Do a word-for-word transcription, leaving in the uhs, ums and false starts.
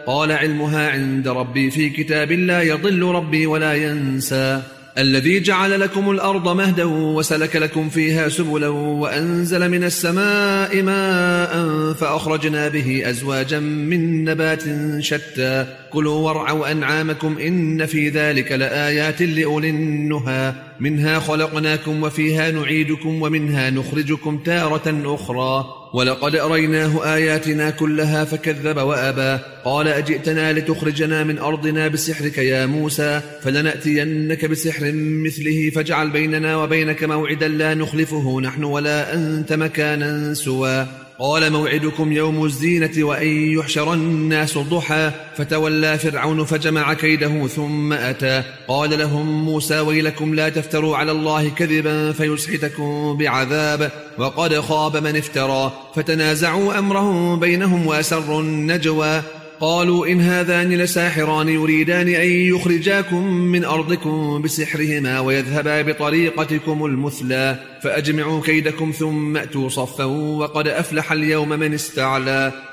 قال علمها عند ربي في كتاب لا يضل ربي ولا ينسى. الذي جعل لكم الأرض مهدا وسلك لكم فيها سبلا وأنزل من السماء ماء فأخرجنا به أزواجا من نبات شتى كلوا وارعوا أنعامكم إن في ذلك لآيات لأولي النهى منها خلقناكم وفيها نعيدكم ومنها نخرجكم تارة أخرى ولقد أريناه آياتنا كلها فكذب وأبى قال أجئتنا لتخرجنا من أرضنا بسحرك يا موسى فلنأتينك بسحر مثله فاجعل بيننا وبينك موعدا لا نخلفه نحن ولا أنت مكانا سوى قال موعدكم يوم الزينة وأن يحشر الناس ضحى فتولى فرعون فجمع كيده ثم أتى قال لهم موسى ويلكم لا تفتروا على الله كذبا فيسحتكم بعذاب وقد خاب من افترى فتنازعوا أمرهم بينهم وأسروا النجوى قالوا إن هذان لساحران يريدان أن يخرجاكم من أرضكم بسحرهما ويذهبا بطريقتكم المثلى فأجمعوا كيدكم ثم أتوا صفا وقد أفلح اليوم من استعلى